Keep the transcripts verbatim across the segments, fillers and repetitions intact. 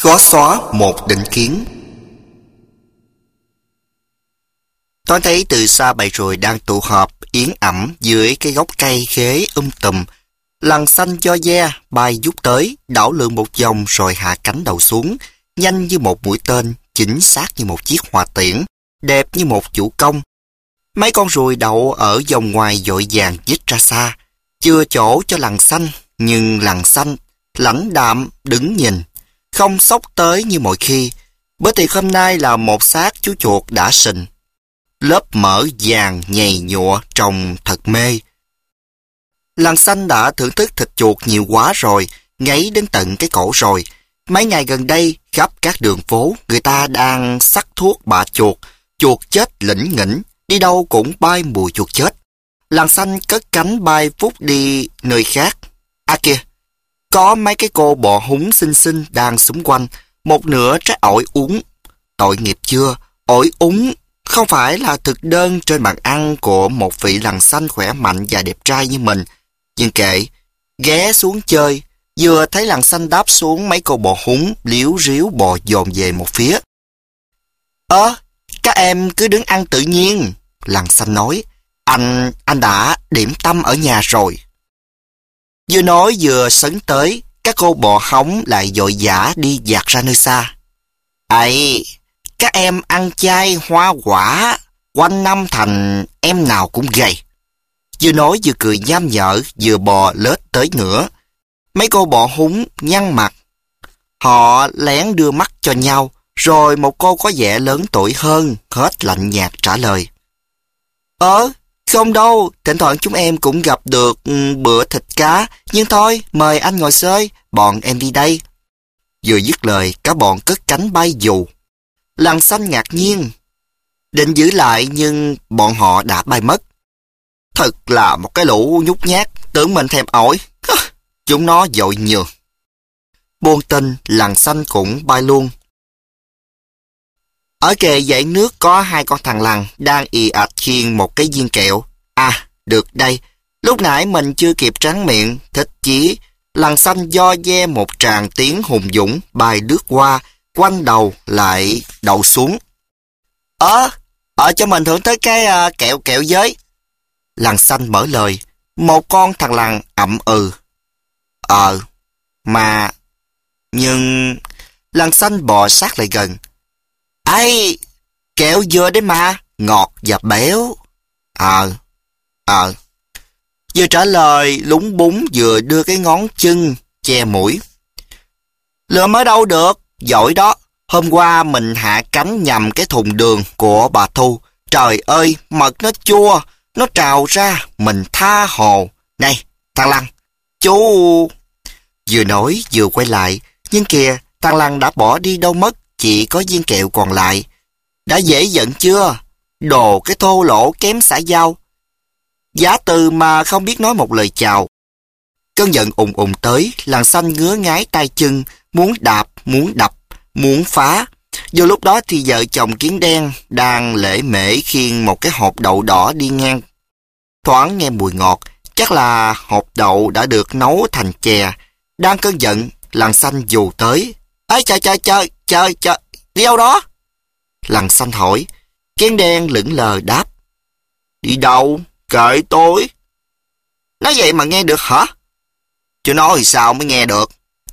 Xóa xóa một định kiến. Toán thấy từ xa bầy ruồi đang tụ họp yến ẩm dưới cái gốc cây khế um tùm. Lằn xanh do de bay vút tới, đảo lượn một vòng rồi hạ cánh đầu xuống, nhanh như một mũi tên, chính xác như một chiếc hỏa tiễn, đẹp như một vũ công. Mấy con ruồi đậu ở vòng ngoài vội vàng dít ra xa, chưa chỗ cho lằn xanh, nhưng lằn xanh lãnh đạm đứng nhìn, không xốc tới như mọi khi, bữa tiệc hôm nay là một xác chú chuột đã sình. Lớp mỡ vàng nhầy nhụa trông thật mê. Lằn xanh đã thưởng thức thịt chuột nhiều quá rồi, ngấy đến tận cái cổ rồi. Mấy ngày gần đây, khắp các đường phố, người ta đang sắc thuốc bạ chuột, chuột chết lỉnh nghỉnh, đi đâu cũng bay mùi chuột chết. Lằn xanh cất cánh bay vút đi nơi khác. À kìa, có mấy cái cô bò húng xinh xinh đang xung quanh, một nửa trái ổi uống. Tội nghiệp chưa, ổi úng không phải là thực đơn trên bàn ăn của một vị lằn xanh khỏe mạnh và đẹp trai như mình. Nhưng kệ, ghé xuống chơi, vừa thấy lằn xanh đáp xuống, mấy cô bò húng liếu ríu bò dồn về một phía. Ơ, các em cứ đứng ăn tự nhiên, lằn xanh nói. Anh, anh đã điểm tâm ở nhà rồi. Vừa nói vừa sấn tới, các cô bò hóng lại vội vã đi dạt ra nơi xa. Ấy, các em ăn chay hoa quả, quanh năm thành em nào cũng gầy. Vừa nói vừa cười nham nhở, vừa bò lết tới nữa. Mấy cô bò húng nhăn mặt. Họ lén đưa mắt cho nhau, rồi một cô có vẻ lớn tuổi hơn, hết lạnh nhạt trả lời. Ờ, không đâu, thỉnh thoảng chúng em cũng gặp được um, bữa thịt cá, nhưng thôi, mời anh ngồi xơi, bọn em đi đây. Vừa dứt lời, cả bọn cất cánh bay dù. Lằn xanh ngạc nhiên, định giữ lại nhưng bọn họ đã bay mất. Thật là một cái lũ nhút nhát, tưởng mình thèm ổi. Chúng nó vội nhường. Buông tin, lằn xanh cũng bay luôn. Ở kề dãy nước có hai con thằn lằn đang ì ạch khiêng một cái viên kẹo. À, được đây. Lúc nãy mình chưa kịp tráng miệng, thịt chí. Lằn xanh do de một tràng tiếng hùng dũng bay lướt qua, quanh đầu lại đầu xuống. Ờ, ở cho mình thưởng thức cái uh, kẹo kẹo với. Lằn xanh mở lời. Một con thằn lằn ậm ừ. Ờ, mà... Nhưng... Lằn xanh bò sát lại gần. Ây, kẹo dừa đấy mà, ngọt và béo. Ờ, ờ. Vừa trả lời lúng búng vừa đưa cái ngón chân che mũi. Lượm ở đâu được, giỏi đó. Hôm qua mình hạ cánh nhầm cái thùng đường của bà Thu. Trời ơi, mật nó chua, nó trào ra, mình tha hồ. Này, thằng Lằn, chú... Vừa nói vừa quay lại, nhưng kìa, thằng Lằn đã bỏ đi đâu mất, chỉ có viên kẹo còn lại. Đã dễ giận chưa? Đồ cái thô lỗ kém xã giao. Giả từ mà không biết nói một lời chào. Cơn giận ùng ùng tới, lằn xanh ngứa ngái tay chân, muốn đạp, muốn đập, muốn phá. Vô lúc đó thì vợ chồng Kiến Đen đang lễ mễ khiêng một cái hộp đậu đỏ đi ngang. Thoáng nghe mùi ngọt, chắc là hộp đậu đã được nấu thành chè. Đang cơn giận, lằn xanh dù tới. Ê trời trời trời, trời trời, đi đâu đó? Lằn xanh hỏi. Kiến Đen lững lờ đáp. Đi đâu? Kệ tôi. Nói vậy mà nghe được hả? Chứ nói sao mới nghe được?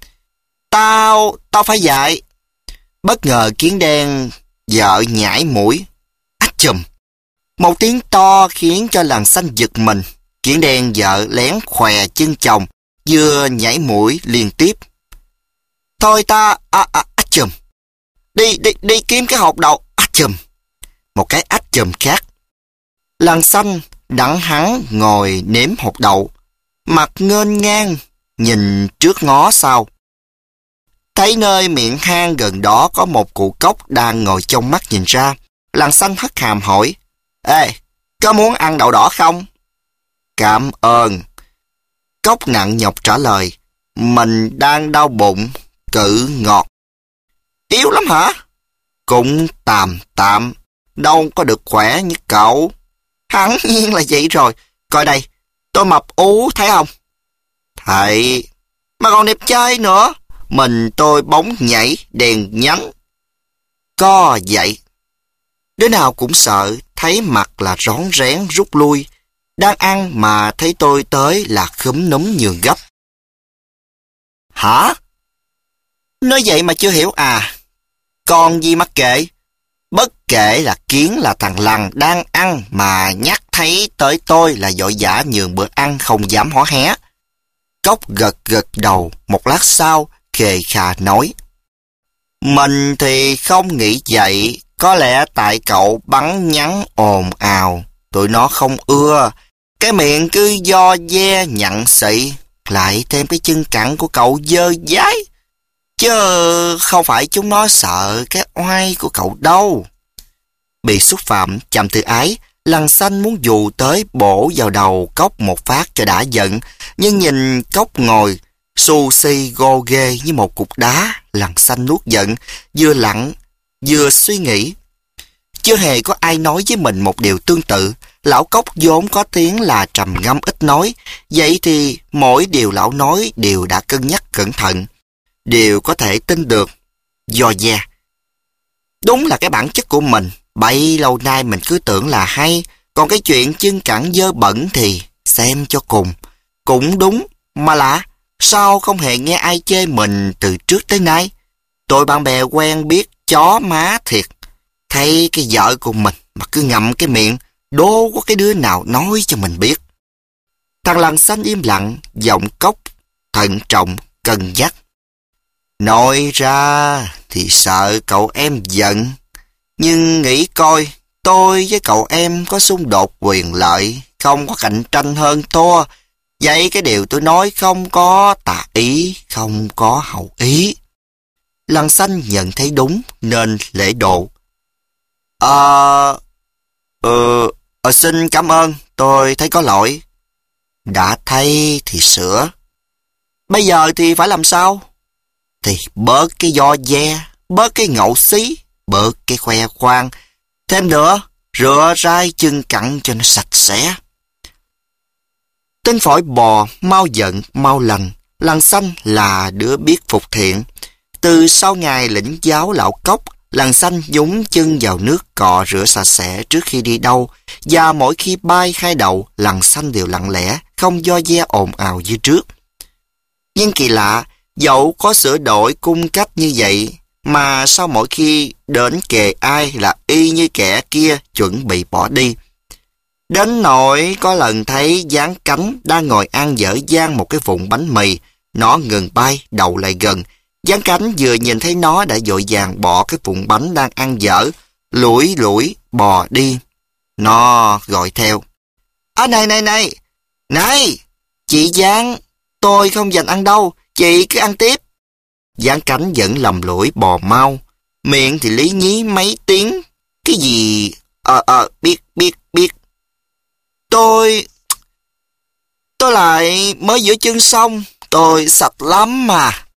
Tao, tao phải dạy. Bất ngờ Kiến Đen vợ nhảy mũi. Ách chùm. Một tiếng to khiến cho lằn xanh giật mình. Kiến Đen vợ lén khòe chân chồng, vừa nhảy mũi liên tiếp. Thôi ta, à, à, ách chùm. Đi, đi, đi kiếm cái hộp đậu, ách chùm. Một cái ách chùm khác. Lằn xanh đặng hắn ngồi nếm hột đậu, mặt nghênh ngang, nhìn trước ngó sau. Thấy nơi miệng hang gần đó có một cụ cốc đang ngồi trong mắt nhìn ra, lằn xanh hất hàm hỏi. Ê, có muốn ăn đậu đỏ không? Cảm ơn. Cốc nặng nhọc trả lời. Mình đang đau bụng, cự ngọt. Yếu lắm hả? Cũng tạm tạm, đâu có được khỏe như cậu. Hẳn nhiên là vậy rồi. Coi đây, tôi mập ú thấy không? Thầy, mà còn đẹp trai nữa. mình tôi bóng nhảy, đèn nhánh. Co dậy. Đứa nào cũng sợ, thấy mặt là rón rén rút lui. Đang ăn mà thấy tôi tới là khúm núm nhường gấp. Hả? Nói vậy mà chưa hiểu à? Còn gì mắc kệ? Bất kể là Kiến là thằng Lằn đang ăn mà nhắc thấy tới tôi là vội vã nhường bữa ăn không dám hó hé. Cốc gật gật đầu, một lát sau, khề khà nói. Mình thì không nghĩ vậy, có lẽ tại cậu bắn nhắn ồn ào, tụi nó không ưa. Cái miệng cứ do de nhặn xị, lại thêm cái chân cẳng của cậu dơ dái. Chứ không phải chúng nó sợ cái oai của cậu đâu. Bị xúc phạm chậm tự ái, Lằn Xanh muốn dù tới bổ vào đầu Cốc một phát cho đã giận. Nhưng nhìn Cốc ngồi xù xì gô ghê như một cục đá, Lằn Xanh nuốt giận, vừa lặng vừa suy nghĩ. Chưa hề có ai nói với mình một điều tương tự. Lão Cốc vốn có tiếng là trầm ngâm ít nói, vậy thì mỗi điều lão nói đều đã cân nhắc cẩn thận, đều có thể tin được. Do da. Đúng là cái bản chất của mình, bấy lâu nay mình cứ tưởng là hay, còn cái chuyện chân cẳng dơ bẩn thì xem cho cùng. Cũng đúng, mà lạ, sao không hề nghe ai chê mình từ trước tới nay? Tụi bạn bè quen biết chó má thiệt. Thấy cái vợ của mình mà cứ ngậm cái miệng, đố có cái đứa nào nói cho mình biết. Thằng Lằn Xanh im lặng, giọng Cốc thận trọng, cân nhắc. Nói ra thì sợ cậu em giận, nhưng nghĩ coi, tôi với cậu em có xung đột quyền lợi, không có cạnh tranh hơn thua. Vậy cái điều tôi nói không có tà ý, không có hậu ý. Lằn Xanh nhận thấy đúng nên lễ độ. Ờ... Ờ... Ờ, xin cảm ơn, tôi thấy có lỗi. Đã thấy thì sửa. Bây giờ thì phải làm sao? Thì bớt cái do de, bớt cái ngậu xí, bớt cái khoe khoang. Thêm nữa, rửa rai chân cẳng cho nó sạch sẽ. Tên phổi bò, mau giận, mau lành. Lằn Xanh là đứa biết phục thiện. Từ sau ngày lĩnh giáo lão Cốc, Lằn Xanh nhúng chân vào nước cọ rửa sạch sẽ trước khi đi đâu, và mỗi khi bay khai đậu, Lằn Xanh đều lặng lẽ, không do de ồn ào như trước. Nhưng kỳ lạ, dẫu có sửa đổi cung cách như vậy, mà sao mỗi khi đến kề ai là y như kẻ kia chuẩn bị bỏ đi. Đến nỗi có lần thấy Gián Cánh đang ngồi ăn dở dang một cái vụn bánh mì, nó ngừng bay, đầu lại gần. Gián Cánh vừa nhìn thấy nó đã vội vàng bỏ cái vụn bánh đang ăn dở, lủi lủi bò đi. Nó gọi theo. À này này này, này, chị Gián, tôi không dành ăn đâu, chị cứ ăn tiếp. Gián Cánh vẫn lầm lũi bò mau, miệng thì lý nhí mấy tiếng. Cái gì? Ờ ờ, biết biết biết. Tôi... Tôi lại mới rửa chân xong, tôi sạch lắm mà.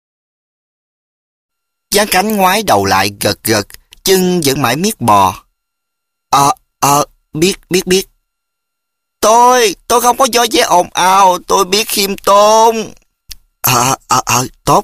Gián Cánh ngoái đầu lại gật gật, chân vẫn mãi miết bò. Ờ, ờ, biết, biết, biết. Tôi, tôi không có do dé ồn ào, tôi biết khiêm tốn. Ờ, ờ, ờ, tốt.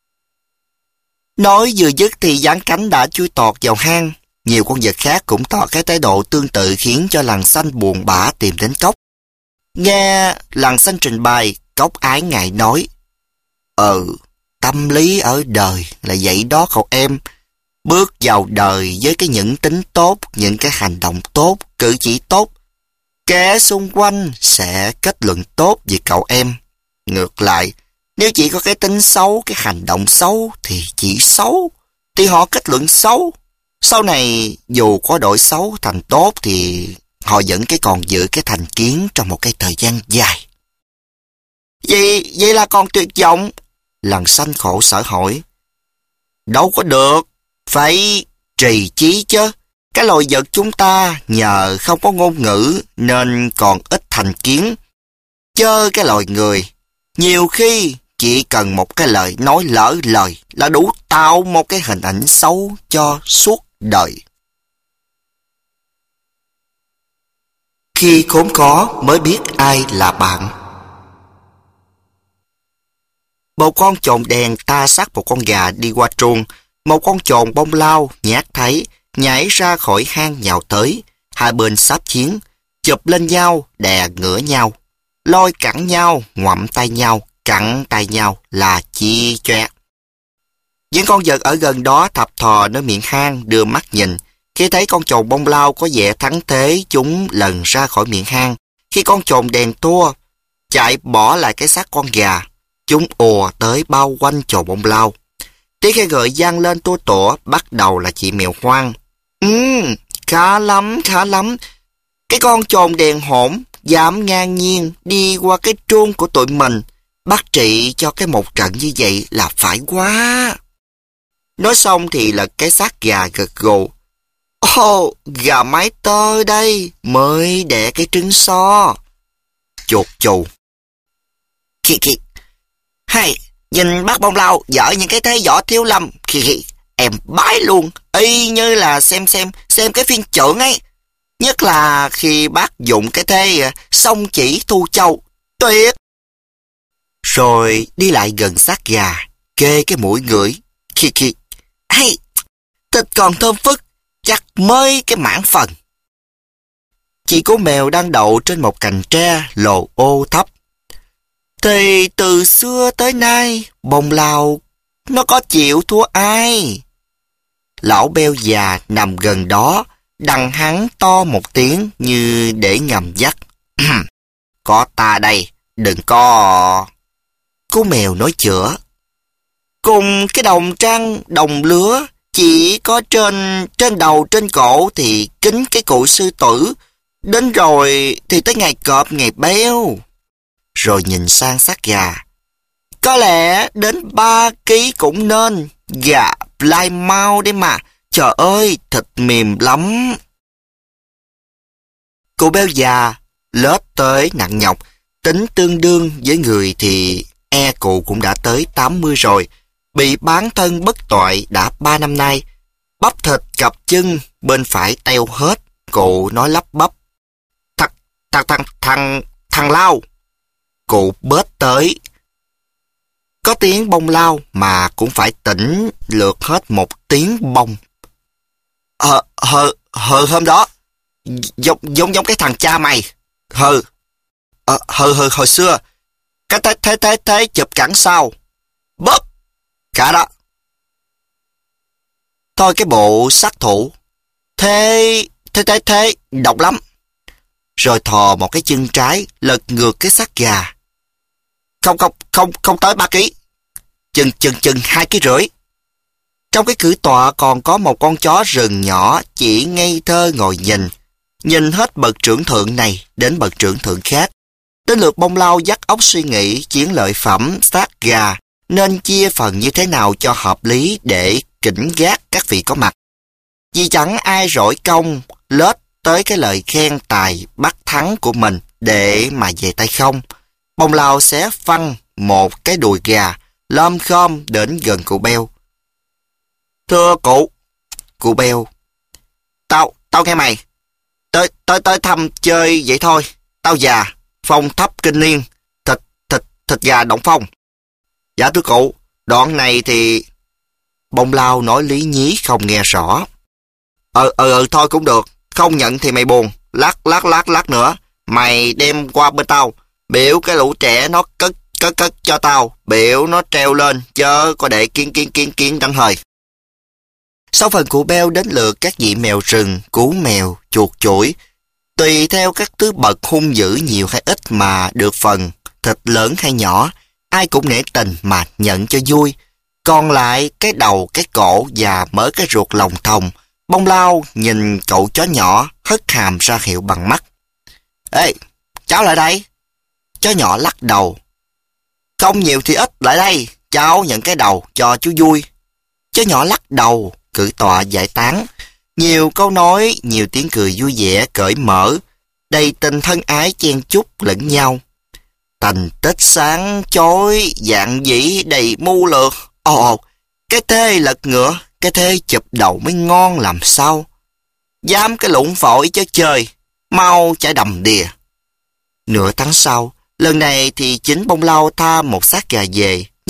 Nói vừa dứt thì Gián Cánh đã chui tọt vào hang. Nhiều con vật khác cũng tỏ cái thái độ tương tự khiến cho Lằn Xanh buồn bã tìm đến Cốc. Nghe Lằn Xanh trình bày, Cốc ái ngại nói. Ừ, tâm lý ở đời là vậy đó cậu em. Bước vào đời với cái những tính tốt, những cái hành động tốt, cử chỉ tốt, kẻ xung quanh sẽ kết luận tốt về cậu em. Ngược lại, nếu chỉ có cái tính xấu, cái hành động xấu thì chỉ xấu, thì họ kết luận xấu. Sau này dù có đổi xấu thành tốt thì họ vẫn cái còn giữ cái thành kiến trong một cái thời gian dài. Vậy, vậy là còn tuyệt vọng? Lằn Xanh khổ sở hỏi. Đâu có được, phải trì chí chứ. Cái loài vật chúng ta nhờ không có ngôn ngữ nên còn ít thành kiến. Chớ cái loài người, nhiều khi chỉ cần một cái lời nói lỡ lời là đủ tạo một cái hình ảnh xấu cho suốt đời. Khi khốn khó mới biết ai là bạn. Một con chồn đèn ta sát một con gà đi qua truông. Một con chồn bông lau nhát thấy, nhảy ra khỏi hang nhào tới. Hai bên sáp chiến, chụp lên nhau, đè ngửa nhau, lôi cẳng nhau, ngoậm tay nhau, cẳng tay nhau là chi choe. Những con vật ở gần đó thập thò nơi miệng hang đưa mắt nhìn. Khi thấy con chồn bông lau có vẻ thắng thế, chúng lần ra khỏi miệng hang. Khi con chồn đèn tua chạy bỏ lại cái xác con gà, chúng ùa tới bao quanh chồn bông lau. Tiếng khen ngợi vang lên tua tủa, bắt đầu là chị mèo hoang. Ừm, khá lắm, khá lắm. Cái con chồn đèn hổn dám ngang nhiên đi qua cái truông của tụi mình, bắt trị cho cái một trận như vậy là phải quá. Nói xong thì lật cái xác gà gật gù. Ồ, gà mái tơ đây, mới đẻ cái trứng so. Chuột chù. Khì khì. Hay, nhìn bác bông lau dở những cái thế võ thiếu lâm. Khì khì, em bái luôn, y như là xem xem, xem cái phiên trưởng ấy. Nhất là khi bác dụng cái thế song chỉ thu châu. Tuyệt. Rồi đi lại gần xác gà, kê cái mũi ngửi. Khì khì. Hay, thịt còn thơm phức, chắc mới cái mảng phần. Chị cô mèo đang đậu trên một cành tre lồ ô thấp. Thì từ xưa tới nay, bông lau nó có chịu thua ai? Lão beo già nằm gần đó, đằng hắn to một tiếng như để ngầm dắt. Có ta đây, đừng có... Cô mèo nói chữa. Cùng cái đồng trăng, đồng lứa, chỉ có trên trên đầu trên cổ thì kính cái cụ sư tử. Đến rồi thì tới ngày cọp ngày béo. Rồi nhìn sang xác gà. Có lẽ đến ba ký cũng nên. Gà Plymouth đấy mà. Trời ơi, thịt mềm lắm. Cụ béo già lết tới nặng nhọc. Tính tương đương với người thì e cụ cũng đã tới tám mươi rồi. Bị bán thân bất toại đã ba năm nay. Bắp thịt cặp chân bên phải teo hết. Cụ nói lắp bắp. Thằng, thằng, thằng, thằng, thằng Lau. Cụ bết tới. Có tiếng bông lau mà cũng phải tỉnh lượt hết một tiếng bông. Hờ, hờ, hờ hôm đó. Giống, giống giống cái thằng cha mày. Hờ, ờ, hờ, hờ, hồi xưa. Cái thế, thế, thế, thế chụp cẳng sau. Bóp. Cả đó. Thôi cái bộ sát thủ. Thế, thế, thế, thế, độc lắm. Rồi thò một cái chân trái, lật ngược cái xác gà. Không, không, không, không tới ba ký. Chừng, chừng, chừng hai ký rưỡi. Trong cái cử tọa còn có một con chó rừng nhỏ chỉ ngây thơ ngồi nhìn. Nhìn hết bậc trưởng thượng này đến bậc trưởng thượng khác. Đến lượt bông lau dắt óc suy nghĩ chiến lợi phẩm xác gà nên chia phần như thế nào cho hợp lý để cảnh gác các vị có mặt. Vì chẳng ai rỗi công lết tới cái lời khen tài bắt thắng của mình để mà về tay không. Bông lau xé phăng một cái đùi gà lom khom đến gần cụ beo. Thưa cụ. Cụ beo. Tao, tao nghe mày. Tới, tới, tới thăm chơi vậy thôi. Tao già, phong thấp kinh niên, thịt, thịt, thịt gà động phong. Dạ thưa cụ, đoạn này thì... Bông lau nói lý nhí không nghe rõ. Ờ, ờ, ờ, thôi cũng được. Không nhận thì mày buồn. Lát, lát, lát, lát nữa. Mày đem qua bên tao. Biểu cái lũ trẻ nó cất, cất, cất cho tao. Biểu nó treo lên, chớ có để kiến, kiến, kiến, kiến đắng hơi. Sau phần cụ beo đến lượt các vị mèo rừng, cú mèo, chuột chuỗi. Tùy theo các tứ bậc hung dữ nhiều hay ít mà được phần, thịt lớn hay nhỏ, ai cũng nể tình mà nhận cho vui. Còn lại cái đầu, cái cổ và mớ cái ruột lòng thòng. Bông lau nhìn cậu chó nhỏ hất hàm ra hiệu bằng mắt. Ê, cháu lại đây. Chó nhỏ lắc đầu. Không nhiều thì ít, lại đây. Cháu nhận cái đầu cho chú vui. Chó nhỏ lắc đầu, cử tọa giải tán. Nhiều câu nói, nhiều tiếng cười vui vẻ, cởi mở, đầy tình thân ái chen chúc lẫn nhau. Thành tích sáng chói, dạng dĩ đầy mưu lược. Ồ, cái thế lật ngựa, cái thế chụp đầu mới ngon làm sao. Dám cái lũng phổi chớ chơi, mau chạy đầm đìa. Nửa tháng sau, lần này thì chính bông lau tha một xác gà về,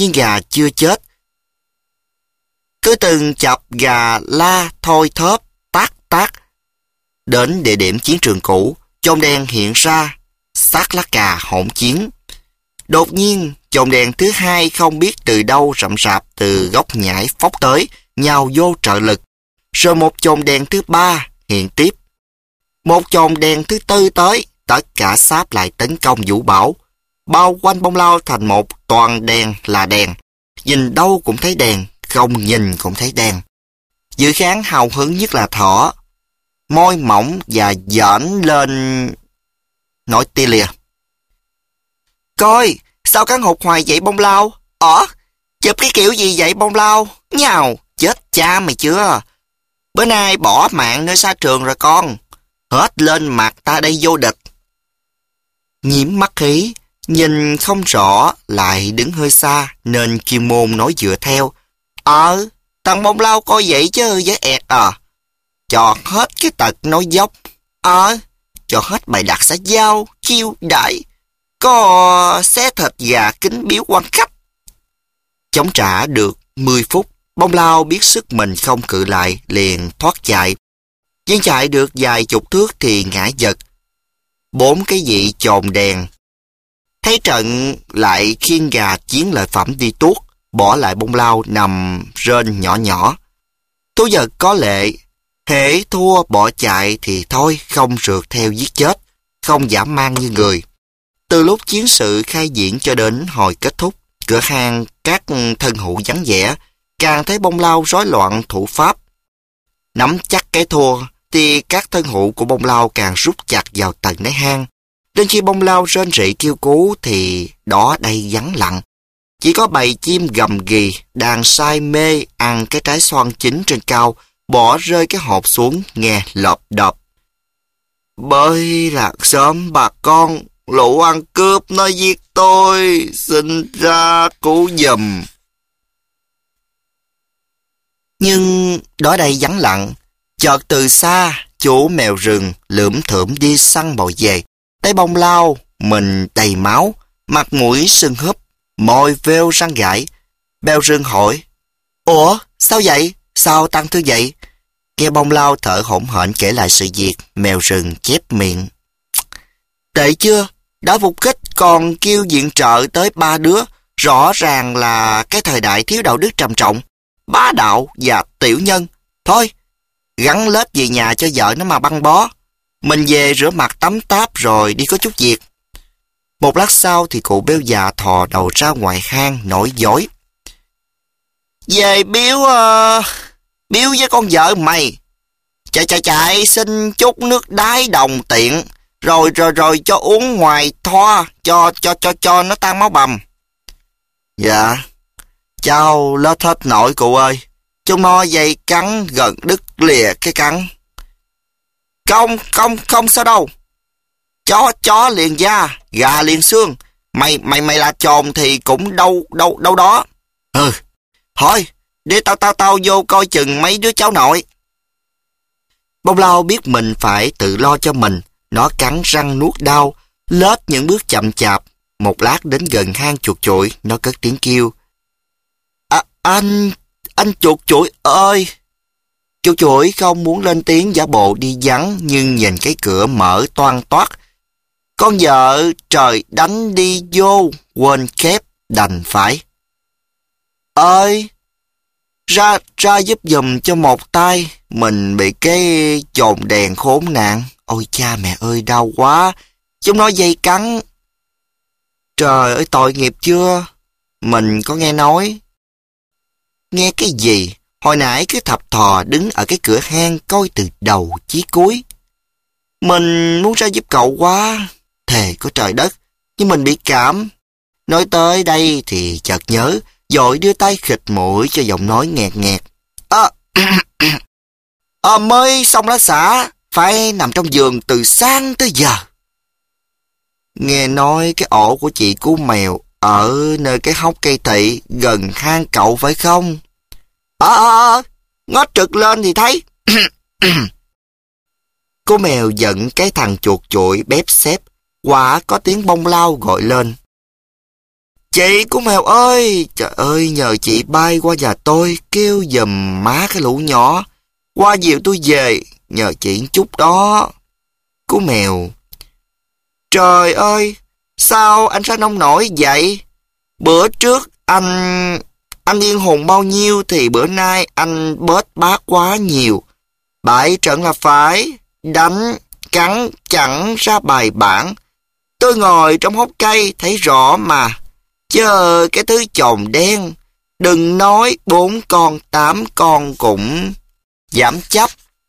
nhưng gà chưa chết. Cứ từng chập gà la thôi thóp, tác tác. Đến địa điểm chiến trường cũ, chòm đèn hiện ra, xác lá cà hỗn chiến. Đột nhiên, chòm đèn thứ hai không biết từ đâu rậm rạp từ góc nhảy phóc tới, nhào vô trợ lực. Rồi một chòm đèn thứ ba hiện tiếp. Một chòm đèn thứ tư tới, tất cả sáp lại tấn công Vũ Bảo. Bao quanh bông lau thành một toàn đèn là đèn. Nhìn đâu cũng thấy đèn, không nhìn cũng thấy đèn. Dự khán hào hứng nhất là Thỏ. Môi mỏng và giỡn lên nói tia lìa. Coi, sao cắn hụt hoài vậy bông lau? Ủa, chụp cái kiểu gì vậy bông lau? Nhào, chết cha mày chưa? Bữa nay bỏ mạng nơi xa trường rồi con. Hết lên mặt ta đây vô địch. Nhiễm mắt khí, nhìn không rõ, lại đứng hơi xa, nên chuyên môn nói dựa theo. Ờ, thằng bông lau coi vậy chứ với ẹt à. Cho hết cái tật nói dốc. Ờ, cho hết bài đặt xã giao, chiêu đại. Có xé thịt gà kính biếu quan khách. Chống trả được mười phút, bông lau biết sức mình không cự lại, liền thoát chạy. Nhưng chạy được vài chục thước thì ngã giật. Bốn cái vị chòm đèn thấy trận lại khiêng gà chiến lợi phẩm đi tuốt, bỏ lại bông lau nằm rên nhỏ nhỏ. Thú vật có lệ, hễ thua bỏ chạy thì thôi, không rượt theo giết chết, không dã man như người. Từ lúc chiến sự khai diễn cho đến hồi kết thúc, cửa hang các thân hữu vắng vẻ, càng thấy bông lau rối loạn thủ pháp. Nắm chắc cái thua, thì các thân hữu của bông lau càng rút chặt vào tầng đáy hang. Đến khi bông lau rên rỉ kêu cứu thì đó đây vắng lặng. Chỉ có bầy chim gầm ghì đang say mê ăn cái trái xoan chín trên cao, bỏ rơi cái hộp xuống nghe lợp đợp. Bơi lạc sớm bà con, lũ ăn cướp nó giết tôi, xin ra cứu giùm. Nhưng đó đây vắng lặng. Chợt từ xa, chú mèo rừng lủm thủm đi săn bò về. Tay bông lau, mình đầy máu, mặt mũi sưng húp, môi vêu răng gãi. Mèo rừng hỏi, ủa, sao vậy? Sao tăng thư vậy? Nghe bông lau thở hổn hển kể lại sự việc, mèo rừng chép miệng. Tệ chưa? Đã phục kích còn kêu viện trợ tới ba đứa. Rõ ràng là cái thời đại thiếu đạo đức trầm trọng, bá đạo và tiểu nhân. Thôi, gắn lết về nhà cho vợ nó mà băng bó. Mình về rửa mặt tắm táp rồi đi có chút việc. Một lát sau thì cụ béo già thò đầu ra ngoài hang nổi dối. Về biếu uh, biếu với con vợ mày. Chạy chạy chạy xin chút nước đáy đồng tiện. Rồi rồi rồi cho uống ngoài thoa, cho cho cho cho nó tan máu bầm. Dạ, cháu lết hết nổi cụ ơi. Chúng nó dây cắn gần đứt lìa cái cắn. Không, không, không sao đâu. Chó, chó liền da, gà liền xương. Mày, mày, mày là chồn thì cũng đâu, đâu, đâu đó. Ừ, thôi, để tao, tao, tao vô coi chừng mấy đứa cháu nội. Bông lau biết mình phải tự lo cho mình. Nó cắn răng nuốt đau, lết những bước chậm chạp. Một lát đến gần hang chuột chuỗi, nó cất tiếng kêu. À, anh, anh chuột chuỗi ơi! Chuột chuỗi không muốn lên tiếng giả bộ đi vắng, nhưng nhìn cái cửa mở toang toát. Con vợ trời đánh đi vô, quên khép, đành phải. Ơi! Ra, ra giúp giùm cho một tay, mình bị cái chòm đèn khốn nạn. Ôi cha mẹ ơi, đau quá, chúng nó dây cắn. Trời ơi, tội nghiệp chưa? Mình có nghe nói. Nghe cái gì? Hồi nãy cứ thập thò đứng ở cái cửa hang coi từ đầu chí cuối. Mình muốn ra giúp cậu quá, thề có trời đất, nhưng mình bị cảm. Nói tới đây thì chợt nhớ, vội đưa tay khịt mũi cho giọng nói nghẹt nghẹt. À, à, mới xong lá xả, phải nằm trong giường từ sáng tới giờ. Nghe nói cái ổ của chị Cú Mèo ở nơi cái hốc cây thị gần hang cậu phải không? Ờ, ờ, ờ, ngó trực lên thì thấy. Cô mèo giận cái thằng chuột chuỗi bếp xếp, quả có tiếng bông lau gọi lên. Chị của mèo ơi, trời ơi, nhờ chị bay qua nhà tôi, kêu giùm má cái lũ nhỏ, qua dìu tôi về, nhờ chị chút đó. Cú mèo: Trời ơi, sao anh ra nông nổi vậy? Bữa trước anh... anh yên hồn bao nhiêu thì bữa nay anh bớt bát quá nhiều. Bại trận là phải, đánh, cắn chẳng ra bài bản. Tôi ngồi trong hốc cây thấy rõ mà. Chờ cái thứ chồng đen, đừng nói bốn con tám con cũng giảm chấp.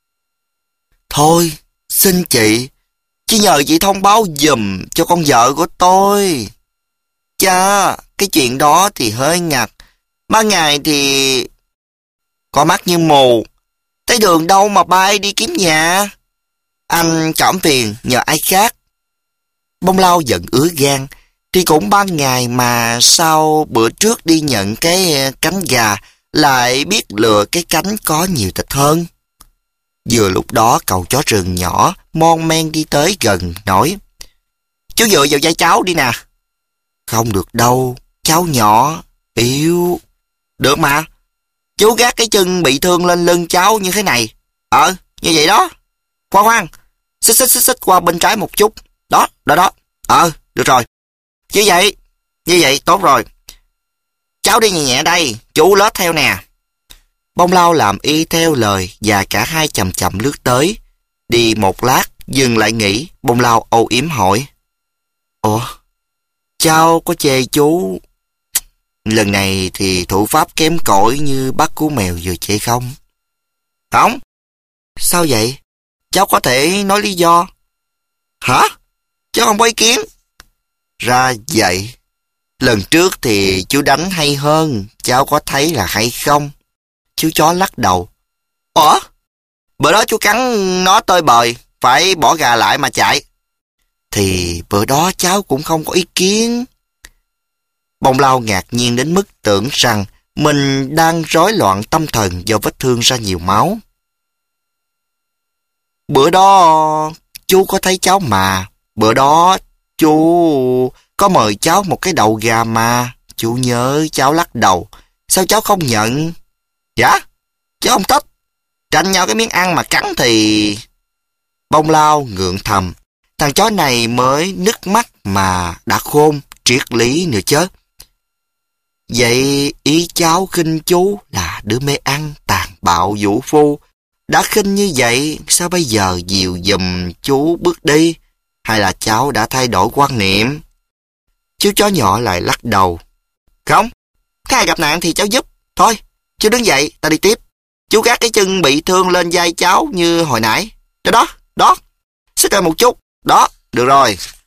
Thôi, xin chị, chỉ nhờ chị thông báo giùm cho con vợ của tôi. Chà, cái chuyện đó thì hơi ngặt. Ban ngày thì có mắt như mù, thấy đường đâu mà bay đi kiếm nhà. Anh cảm phiền nhờ ai khác. Bông lau giận ứa gan. Thì cũng ban ngày mà sao bữa trước đi nhận cái cánh gà lại biết lựa cái cánh có nhiều thịt hơn. Vừa lúc đó cậu chó rừng nhỏ mon men đi tới gần nói: Chú dựa vào vai cháu đi nè. Không được đâu, cháu nhỏ, yếu. Được mà, chú gác cái chân bị thương lên lưng cháu như thế này. Ờ, như vậy đó. Khoan khoan, xích xích xích xích qua bên trái một chút. Đó, đó đó. Ờ, được rồi. Như vậy, như vậy tốt rồi. Cháu đi nhẹ nhẹ đây, chú lết theo nè. Bông lau làm y theo lời và cả hai chậm chậm lướt tới. Đi một lát, dừng lại nghỉ, bông lau âu yếm hỏi: Ủa, cháu có chê chú lần này thì thủ pháp kém cỏi như bác cú mèo vừa chê không? Không. Sao vậy? Cháu có thể nói lý do. Hả? Cháu không có ý kiến. Ra vậy. Lần trước thì chú đánh hay hơn, cháu có thấy là hay không? Chú chó lắc đầu. Ủa? Bữa đó chú cắn nó tơi bời, phải bỏ gà lại mà chạy. Thì bữa đó cháu cũng không có ý kiến. Bông lau ngạc nhiên đến mức tưởng rằng mình đang rối loạn tâm thần do vết thương ra nhiều máu. Bữa đó chú có thấy cháu mà. Bữa đó chú có mời cháu một cái đầu gà mà. Chú nhớ. Cháu lắc đầu. Sao cháu không nhận? Dạ, cháu không thích. Tranh nhau cái miếng ăn mà cắn thì... Bông lau ngượng thầm. Thằng chó này mới nứt mắt mà đã khôn, triết lý nữa chứ. Vậy ý cháu khinh chú là đứa mê ăn, tàn bạo, vũ phu. Đã khinh như vậy, sao bây giờ dìu giùm chú bước đi? Hay là cháu đã thay đổi quan niệm? Chú chó nhỏ lại lắc đầu. Không, cái ai gặp nạn thì cháu giúp. Thôi, chú đứng dậy, ta đi tiếp. Chú gác cái chân bị thương lên vai cháu như hồi nãy. Đó đó, đó. Xích ra một chút. Đó, được rồi.